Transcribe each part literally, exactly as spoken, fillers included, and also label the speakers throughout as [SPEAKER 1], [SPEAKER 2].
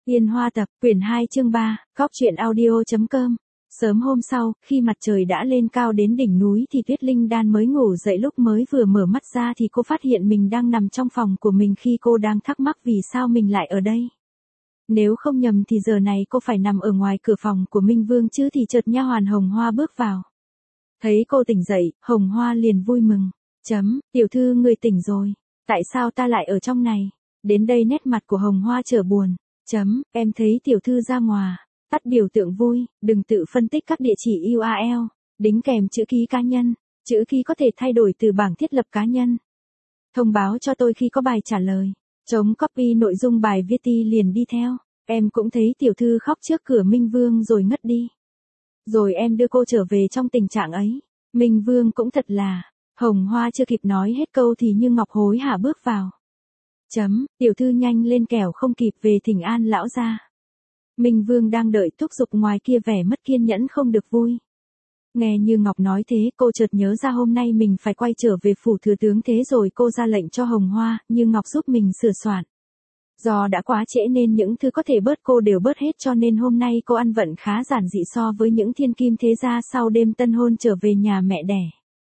[SPEAKER 1] Yên Hoa tập, quyển hai chương ba, cóc truyện audio.com. Sớm hôm sau, khi mặt trời đã lên cao đến đỉnh núi thì Tuyết Linh Đan mới ngủ dậy. Lúc mới vừa mở mắt ra thì cô phát hiện mình đang nằm trong phòng của mình khi cô đang thắc mắc vì sao mình lại ở đây. Nếu không nhầm thì giờ này cô phải nằm ở ngoài cửa phòng của Minh Vương chứ thì chợt nha hoàn Hồng Hoa bước vào. Thấy cô tỉnh dậy, Hồng Hoa liền vui mừng. Chấm, tiểu thư người tỉnh rồi. Tại sao ta lại ở trong này? Đến đây nét mặt của Hồng Hoa trở buồn. Chấm, em thấy tiểu thư ra ngoài. Tắt biểu tượng vui, đừng tự phân tích các địa chỉ u a lờ, đính kèm chữ ký cá nhân. Chữ ký có thể thay đổi từ bảng thiết lập cá nhân. Thông báo cho tôi khi có bài trả lời. Chống copy nội dung bài viết ti liền đi theo. Em cũng thấy tiểu thư khóc trước cửa Minh Vương rồi ngất đi. Rồi em đưa cô trở về trong tình trạng ấy. Minh Vương cũng thật là. Hồng Hoa chưa kịp nói hết câu thì Như Ngọc hối hả bước vào. Chấm, tiểu thư nhanh lên kẻo không kịp về thỉnh an lão gia. Minh Vương đang đợi thúc giục ngoài kia vẻ mất kiên nhẫn không được vui. Nghe Như Ngọc nói thế cô chợt nhớ ra hôm nay mình phải quay trở về phủ thừa tướng, thế rồi cô ra lệnh cho Hồng Hoa, Như Ngọc giúp mình sửa soạn. Do đã quá trễ nên những thứ có thể bớt cô đều bớt hết, cho nên hôm nay cô ăn vận khá giản dị so với những thiên kim thế gia sau đêm tân hôn trở về nhà mẹ đẻ.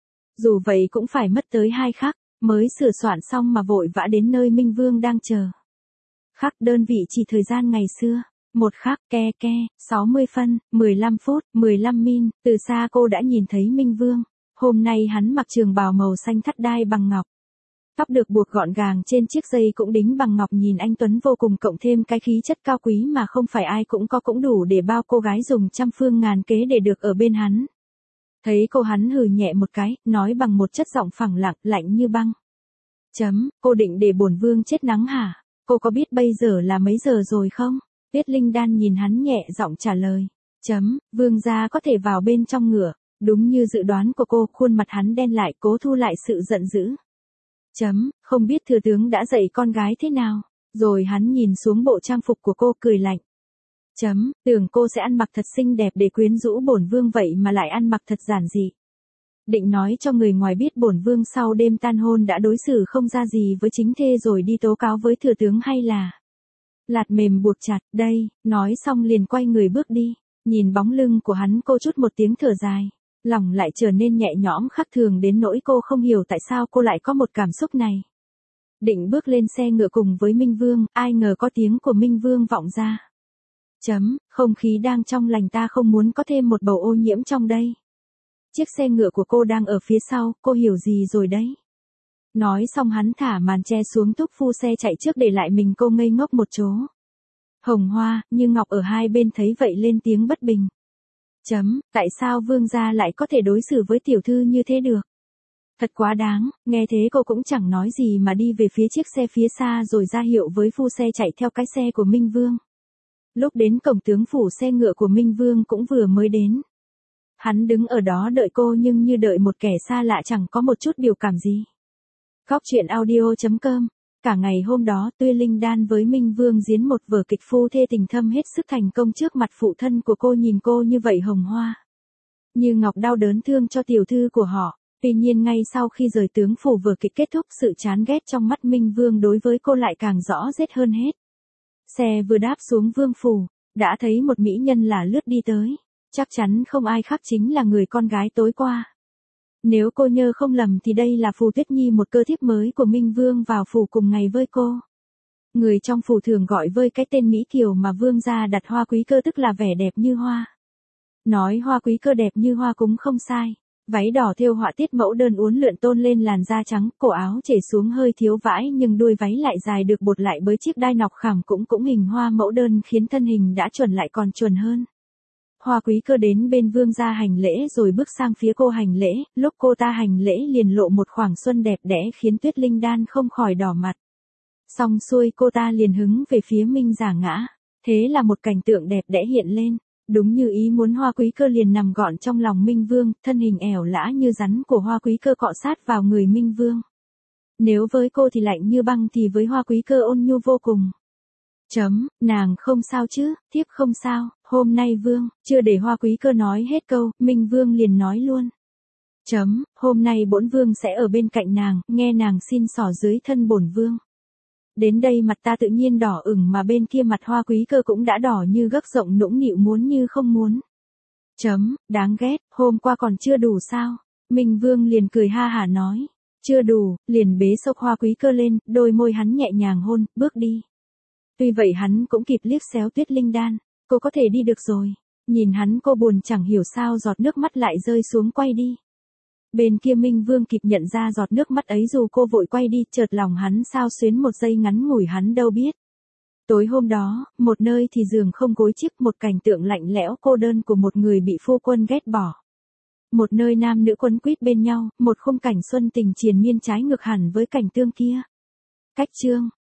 [SPEAKER 1] Dù vậy cũng phải mất tới hai khắc, mới sửa soạn xong mà vội vã đến nơi Minh Vương đang chờ. Khắc đơn vị chỉ thời gian ngày xưa. Một khắc, ke ke, sáu mươi phân, mười lăm phút, mười lăm min, từ xa cô đã nhìn thấy Minh Vương. Hôm nay hắn mặc trường bào màu xanh thắt đai bằng ngọc. Tóc được buộc gọn gàng trên chiếc dây cũng đính bằng ngọc, nhìn anh tuấn vô cùng, cộng thêm cái khí chất cao quý mà không phải ai cũng có cũng đủ để bao cô gái dùng trăm phương ngàn kế để được ở bên hắn. Thấy cô hắn hừ nhẹ một cái, nói bằng một chất giọng phẳng lặng, lạnh như băng. Chấm, cô định để bổn vương chết nắng hả? Cô có biết bây giờ là mấy giờ rồi không? Tuyết Linh Đan nhìn hắn nhẹ giọng trả lời. Chấm, vương gia có thể vào bên trong ngựa. Đúng như dự đoán của cô, khuôn mặt hắn đen lại, cố thu lại sự giận dữ. Chấm, không biết thừa tướng đã dạy con gái thế nào? Rồi hắn nhìn xuống bộ trang phục của cô cười lạnh. Chấm, tưởng cô sẽ ăn mặc thật xinh đẹp để quyến rũ bổn vương vậy mà lại ăn mặc thật giản dị. Định nói cho người ngoài biết bổn vương sau đêm tan hôn đã đối xử không ra gì với chính thê rồi đi tố cáo với thừa tướng, hay là lạt mềm buộc chặt, đây, nói xong liền quay người bước đi. Nhìn bóng lưng của hắn cô chút một tiếng thở dài. Lòng lại trở nên nhẹ nhõm khác thường đến nỗi cô không hiểu tại sao cô lại có một cảm xúc này. Định bước lên xe ngựa cùng với Minh Vương, ai ngờ có tiếng của Minh Vương vọng ra. Chấm, không khí đang trong lành, ta không muốn có thêm một bầu ô nhiễm trong đây. Chiếc xe ngựa của cô đang ở phía sau, cô hiểu gì rồi đấy. Nói xong hắn thả màn che xuống, thúc phu xe chạy trước để lại mình cô ngây ngốc một chỗ. Hồng Hoa, Như Ngọc ở hai bên thấy vậy lên tiếng bất bình. Chấm, tại sao vương gia lại có thể đối xử với tiểu thư như thế được? Thật quá đáng, nghe thế cô cũng chẳng nói gì mà đi về phía chiếc xe phía xa rồi ra hiệu với phu xe chạy theo cái xe của Minh Vương. Lúc đến cổng tướng phủ, xe ngựa của Minh Vương cũng vừa mới đến. Hắn đứng ở đó đợi cô nhưng như đợi một kẻ xa lạ, chẳng có một chút biểu cảm gì. Cóc truyện audio.com. Cả ngày hôm đó Tuyết Linh Đan với Minh Vương diễn một vở kịch phu thê tình thâm hết sức thành công trước mặt phụ thân của cô. Nhìn cô như vậy Hồng Hoa, Như Ngọc đau đớn thương cho tiểu thư của họ. Tuy nhiên ngay sau khi rời tướng phủ vở kịch kết thúc, sự chán ghét trong mắt Minh Vương đối với cô lại càng rõ rệt hơn hết. Xe vừa đáp xuống vương phủ, đã thấy một mỹ nhân lả lướt đi tới. Chắc chắn không ai khác chính là người con gái tối qua. Nếu cô nhớ không lầm thì đây là Phù Tuyết Nhi, một cơ thiếp mới của Minh Vương vào phủ cùng ngày với cô. Người trong phủ thường gọi với cái tên Mỹ Kiều mà vương gia đặt Hoa Quý Cơ, tức là vẻ đẹp như hoa. Nói Hoa Quý Cơ đẹp như hoa cũng không sai. Váy đỏ thêu họa tiết mẫu đơn uốn lượn tôn lên làn da trắng, cổ áo chảy xuống hơi thiếu vãi nhưng đuôi váy lại dài được bột lại bởi chiếc đai nọc khảm cũng cũng hình hoa mẫu đơn, khiến thân hình đã chuẩn lại còn chuẩn hơn. Hoa Quý Cơ đến bên vương gia hành lễ rồi bước sang phía cô hành lễ, lúc cô ta hành lễ liền lộ một khoảng xuân đẹp đẽ khiến Tuyết Linh Đan không khỏi đỏ mặt. Xong xuôi cô ta liền hứng về phía Minh giả ngã, thế là một cảnh tượng đẹp đẽ hiện lên. Đúng như ý muốn, Hoa Quý Cơ liền nằm gọn trong lòng Minh Vương, thân hình ẻo lã như rắn của Hoa Quý Cơ cọ sát vào người Minh Vương. Nếu với cô thì lạnh như băng thì với Hoa Quý Cơ ôn nhu vô cùng. Chấm, nàng không sao chứ? Thiếp không sao, hôm nay vương, chưa để Hoa Quý Cơ nói hết câu, Minh Vương liền nói luôn. Chấm, hôm nay bổn vương sẽ ở bên cạnh nàng, nghe nàng xin xỏ dưới thân bổn vương. Đến đây mặt ta tự nhiên đỏ ửng mà bên kia mặt Hoa Quý Cơ cũng đã đỏ như gấc rộng nũng nịu muốn như không muốn. Chấm, đáng ghét, hôm qua còn chưa đủ sao? Minh Vương liền cười ha hả nói. Chưa đủ, liền bế sốc Hoa Quý Cơ lên, đôi môi hắn nhẹ nhàng hôn, bước đi. Tuy vậy hắn cũng kịp liếc xéo Tuyết Linh Đan, cô có thể đi được rồi. Nhìn hắn cô buồn chẳng hiểu sao giọt nước mắt lại rơi xuống quay đi. Bên kia Minh Vương kịp nhận ra giọt nước mắt ấy dù cô vội quay đi chợt lòng hắn sao xuyến một giây ngắn ngủi hắn đâu biết. Tối hôm đó, một nơi thì giường không gối chiếc một cảnh tượng lạnh lẽo cô đơn của một người bị phu quân ghét bỏ. Một nơi nam nữ quấn quýt bên nhau, một khung cảnh xuân tình triền miên trái ngược hẳn với cảnh tương kia. Cách chương